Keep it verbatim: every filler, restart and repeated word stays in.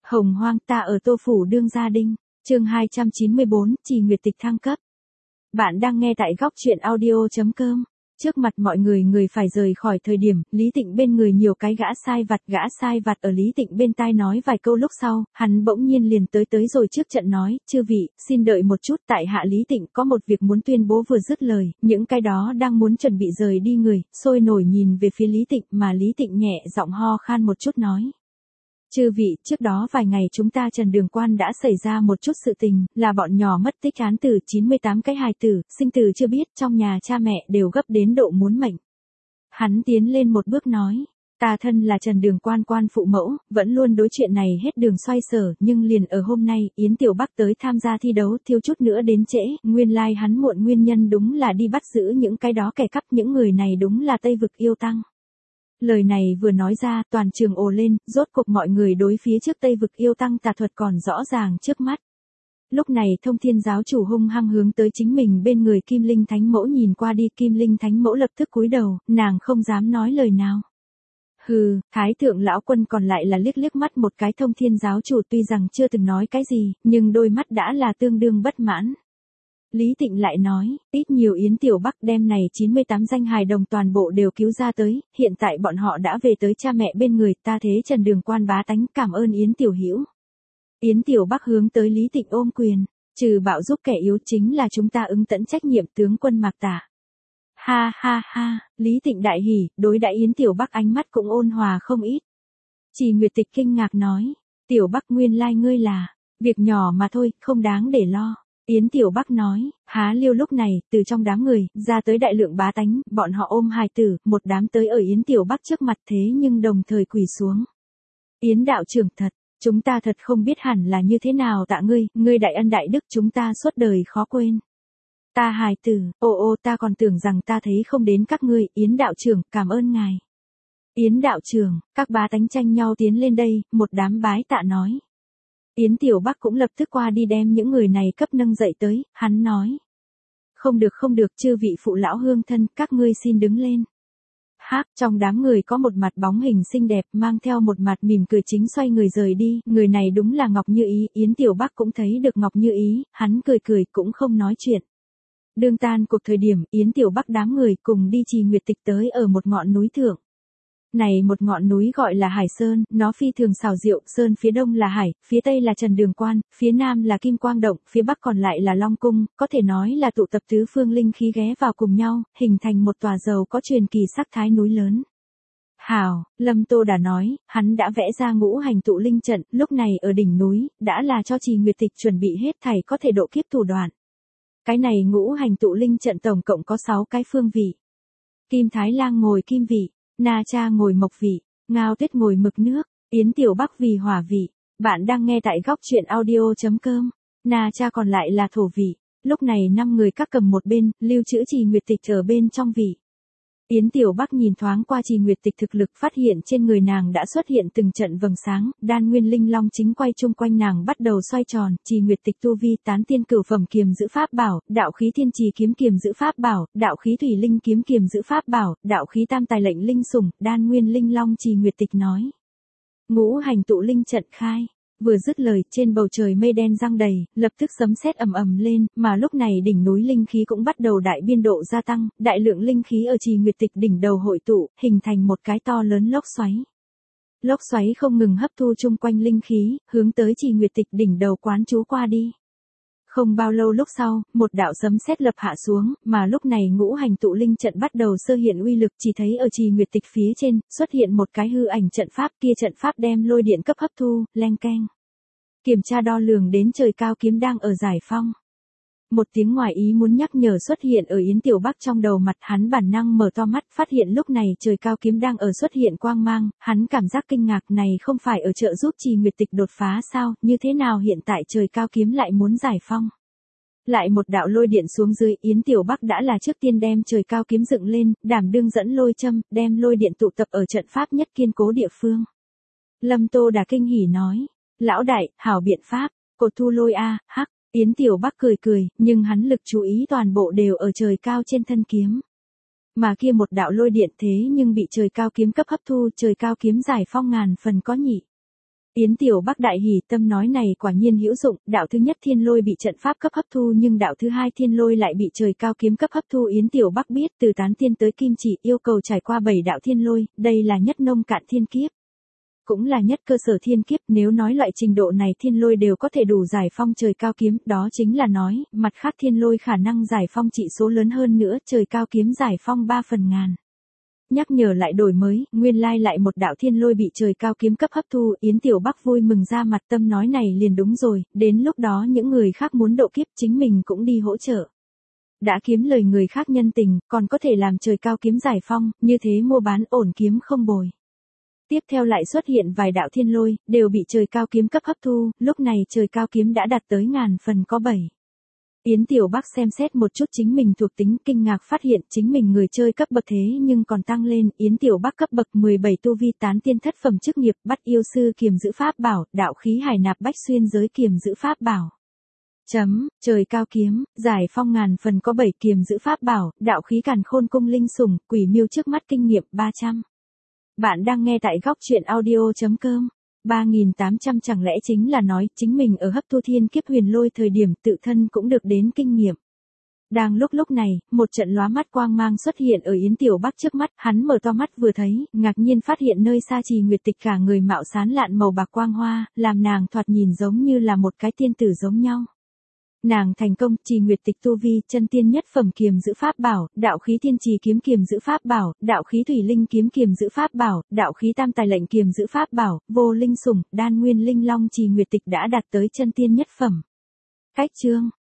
Hồng hoang ta ở Tô Phủ đương gia đinh, chương hai trăm chín mươi bốn, Trì Nguyệt Tịch thăng cấp. Bạn đang nghe tại góc truyện audio.com. Trước mặt mọi người người phải rời khỏi thời điểm, Lý Tịnh bên người nhiều cái gã sai vặt gã sai vặt ở Lý Tịnh bên tai nói vài câu lúc sau, hắn bỗng nhiên liền tới tới rồi trước trận nói, chư vị, xin đợi một chút tại hạ Lý Tịnh có một việc muốn tuyên bố vừa dứt lời, những cái đó đang muốn chuẩn bị rời đi người, sôi nổi nhìn về phía Lý Tịnh mà Lý Tịnh nhẹ giọng ho khan một chút nói. Chư vị, trước đó vài ngày chúng ta Trần Đường Quan đã xảy ra một chút sự tình, là bọn nhỏ mất tích án tử chín mươi tám cái hài tử, sinh tử chưa biết, trong nhà cha mẹ đều gấp đến độ muốn mệnh. Hắn tiến lên một bước nói, ta thân là Trần Đường Quan quan phụ mẫu, vẫn luôn đối chuyện này hết đường xoay sở, nhưng liền ở hôm nay, Yến Tiểu Bắc tới tham gia thi đấu thiếu chút nữa đến trễ, nguyên lai like hắn muộn nguyên nhân đúng là đi bắt giữ những cái đó kẻ cắp, những người này đúng là Tây Vực yêu tăng. Lời này vừa nói ra, toàn trường ồ lên, rốt cuộc mọi người đối phía trước Tây Vực yêu tăng tà thuật còn rõ ràng trước mắt. Lúc này Thông Thiên giáo chủ hung hăng hướng tới chính mình bên người Kim Linh Thánh Mẫu nhìn qua đi, Kim Linh Thánh Mẫu lập tức cúi đầu, nàng không dám nói lời nào. Hừ, Thái thượng lão quân còn lại là liếc liếc mắt một cái Thông Thiên giáo chủ, tuy rằng chưa từng nói cái gì, nhưng đôi mắt đã là tương đương bất mãn. Lý Tịnh lại nói, ít nhiều Yến Tiểu Bắc đem này chín mươi tám danh hài đồng toàn bộ đều cứu ra tới, hiện tại bọn họ đã về tới cha mẹ bên người, ta thế Trần Đường Quan bá tánh cảm ơn Yến Tiểu Hữu. Yến Tiểu Bắc hướng tới Lý Tịnh ôm quyền, trừ bạo giúp kẻ yếu chính là chúng ta ứng tận trách nhiệm tướng quân Mạc Tả. Ha ha ha, Lý Tịnh đại hỉ, đối đãi Yến Tiểu Bắc ánh mắt cũng ôn hòa không ít. Trì Nguyệt Tịch kinh ngạc nói, Tiểu Bắc nguyên lai like ngươi là, việc nhỏ mà thôi, không đáng để lo. Yến Tiểu Bắc nói, há liêu lúc này, từ trong đám người, ra tới đại lượng bá tánh, bọn họ ôm hài tử, một đám tới ở Yến Tiểu Bắc trước mặt thế nhưng đồng thời quỳ xuống. Yến đạo trưởng thật, chúng ta thật không biết hẳn là như thế nào tạ ngươi, ngươi đại ân đại đức chúng ta suốt đời khó quên. Ta hài tử, ô ô ta còn tưởng rằng ta thấy không đến các ngươi, Yến đạo trưởng, cảm ơn ngài. Yến đạo trưởng, các bá tánh tranh nhau tiến lên đây, một đám bái tạ nói. Yến Tiểu Bắc cũng lập tức qua đi đem những người này cấp nâng dậy tới, hắn nói. Không được không được, chư vị phụ lão hương thân, các ngươi xin đứng lên. Hác, trong đám người có một mặt bóng hình xinh đẹp, mang theo một mặt mỉm cười chính xoay người rời đi, người này đúng là Ngọc Như Ý, Yến Tiểu Bắc cũng thấy được Ngọc Như Ý, hắn cười cười cũng không nói chuyện. Đương tan cuộc thời điểm, Yến Tiểu Bắc đám người cùng đi Trì Nguyệt Tịch tới ở một ngọn núi thượng. Này một ngọn núi gọi là Hải Sơn, nó phi thường xảo diệu, sơn phía đông là hải, phía tây là Trần Đường Quan, phía nam là Kim Quang Động, phía bắc còn lại là Long Cung, có thể nói là tụ tập tứ phương linh khí ghé vào cùng nhau, hình thành một tòa giàu có truyền kỳ sắc thái núi lớn. Hảo, Lâm Tô đã nói, hắn đã vẽ ra ngũ hành tụ linh trận, lúc này ở đỉnh núi, đã là cho Trì Nguyệt Tịch chuẩn bị hết thảy có thể độ kiếp thủ đoạn. Cái này ngũ hành tụ linh trận tổng cộng có sáu cái phương vị. Kim Thái Lang ngồi kim vị. Na Cha ngồi mộc vị, Ngao Tuyết ngồi mực nước, Yến Tiểu Bắc vì hỏa vị. Bạn đang nghe tại góc truyện audio.com. Na Cha còn lại là thổ vị. Lúc này năm người các cầm một bên, lưu trữ Trì Nguyệt Tịch ở bên trong vị. Yến Tiểu Bắc nhìn thoáng qua Trì Nguyệt Tịch thực lực, phát hiện trên người nàng đã xuất hiện từng trận vầng sáng, đan nguyên linh long chính quay chung quanh nàng bắt đầu xoay tròn, Trì Nguyệt Tịch tu vi tán tiên cửu phẩm kiềm giữ pháp bảo, đạo khí thiên trì kiếm kiềm giữ pháp bảo, đạo khí thủy linh kiếm kiềm giữ pháp bảo, đạo khí tam tài lệnh linh sủng, đan nguyên linh long. Trì Nguyệt Tịch nói. Ngũ hành tụ linh trận khai. Vừa dứt lời, trên bầu trời mây đen giăng đầy, lập tức sấm sét ầm ầm lên, mà lúc này đỉnh núi linh khí cũng bắt đầu đại biên độ gia tăng, đại lượng linh khí ở Trì Nguyệt Tịch đỉnh đầu hội tụ, hình thành một cái to lớn lốc xoáy. Lốc xoáy không ngừng hấp thu chung quanh linh khí, hướng tới Trì Nguyệt Tịch đỉnh đầu quán chú qua đi. Không bao lâu lúc sau, một đạo sấm sét lập hạ xuống, mà lúc này ngũ hành tụ linh trận bắt đầu sơ hiện uy lực, chỉ thấy ở Trì Nguyệt Tịch phía trên, xuất hiện một cái hư ảnh trận pháp, kia trận pháp đem lôi điện cấp hấp thu, leng keng. Kiểm tra đo lường đến trời cao kiếm đang ở giải phong. Một tiếng ngoài ý muốn nhắc nhở xuất hiện ở Yến Tiểu Bắc trong đầu mặt, hắn bản năng mở to mắt, phát hiện lúc này trời cao kiếm đang ở xuất hiện quang mang, hắn cảm giác kinh ngạc, này không phải ở trợ giúp Trì Nguyệt Tịch đột phá sao, như thế nào hiện tại trời cao kiếm lại muốn giải phong. Lại một đạo lôi điện xuống dưới, Yến Tiểu Bắc đã là trước tiên đem trời cao kiếm dựng lên, đảm đương dẫn lôi châm, đem lôi điện tụ tập ở trận pháp nhất kiên cố địa phương. Lâm Tô đã kinh hỉ nói, lão đại, hảo biện pháp, cột thu lôi a, hắc. Yến Tiểu Bắc cười cười, nhưng hắn lực chú ý toàn bộ đều ở trời cao trên thân kiếm. Mà kia một đạo lôi điện thế nhưng bị trời cao kiếm cấp hấp thu, trời cao kiếm giải phong ngàn phần có nhị. Yến Tiểu Bắc đại hỉ, tâm nói này quả nhiên hữu dụng, đạo thứ nhất thiên lôi bị trận pháp cấp hấp thu nhưng đạo thứ hai thiên lôi lại bị trời cao kiếm cấp hấp thu. Yến Tiểu Bắc biết từ tán tiên tới kim chỉ yêu cầu trải qua bảy đạo thiên lôi, đây là nhất nông cạn thiên kiếp. Cũng là nhất cơ sở thiên kiếp, nếu nói loại trình độ này thiên lôi đều có thể đủ giải phong trời cao kiếm, đó chính là nói, mặt khác thiên lôi khả năng giải phong trị số lớn hơn nữa, trời cao kiếm giải phong ba phần ngàn. Nhắc nhở lại đổi mới, nguyên lai lại một đạo thiên lôi bị trời cao kiếm cấp hấp thu, Yến Tiểu Bắc vui mừng ra mặt, tâm nói này liền đúng rồi, đến lúc đó những người khác muốn độ kiếp chính mình cũng đi hỗ trợ. Đã kiếm lời người khác nhân tình, còn có thể làm trời cao kiếm giải phong, như thế mua bán ổn kiếm không bồi. Tiếp theo lại xuất hiện vài đạo thiên lôi, đều bị trời cao kiếm cấp hấp thu, lúc này trời cao kiếm đã đạt tới ngàn phần có bảy. Yến Tiểu Bắc xem xét một chút chính mình thuộc tính, kinh ngạc phát hiện chính mình người chơi cấp bậc thế nhưng còn tăng lên. Yến Tiểu Bắc cấp bậc mười bảy tu vi tán tiên thất phẩm chức nghiệp, bắt yêu sư kiềm giữ pháp bảo, đạo khí hải nạp bách xuyên giới kiềm giữ pháp bảo. Chấm, trời cao kiếm, giải phong ngàn phần có bảy kiềm giữ pháp bảo, đạo khí càn khôn cung linh sủng, quỷ miêu trước mắt kinh nghiệm ba trăm. Bạn đang nghe tại góc truyện audio.com. ba nghìn tám trăm chẳng lẽ chính là nói chính mình ở hấp thu thiên kiếp huyền lôi thời điểm tự thân cũng được đến kinh nghiệm. Đang lúc lúc này, một trận lóa mắt quang mang xuất hiện ở Yến Tiểu Bắc trước mắt, hắn mở to mắt vừa thấy, ngạc nhiên phát hiện nơi xa Trì Nguyệt Tịch cả người mạo sán lạn màu bạc quang hoa, làm nàng thoạt nhìn giống như là một cái tiên tử giống nhau. Nàng thành công, Trì Nguyệt Tịch tu vi, chân tiên nhất phẩm kiềm giữ pháp bảo, đạo khí thiên trì kiếm kiềm giữ pháp bảo, đạo khí thủy linh kiếm kiềm giữ pháp bảo, đạo khí tam tài lệnh kiềm giữ pháp bảo, vô linh sủng, đan nguyên linh long. Trì Nguyệt Tịch đã đạt tới chân tiên nhất phẩm. Cách chương,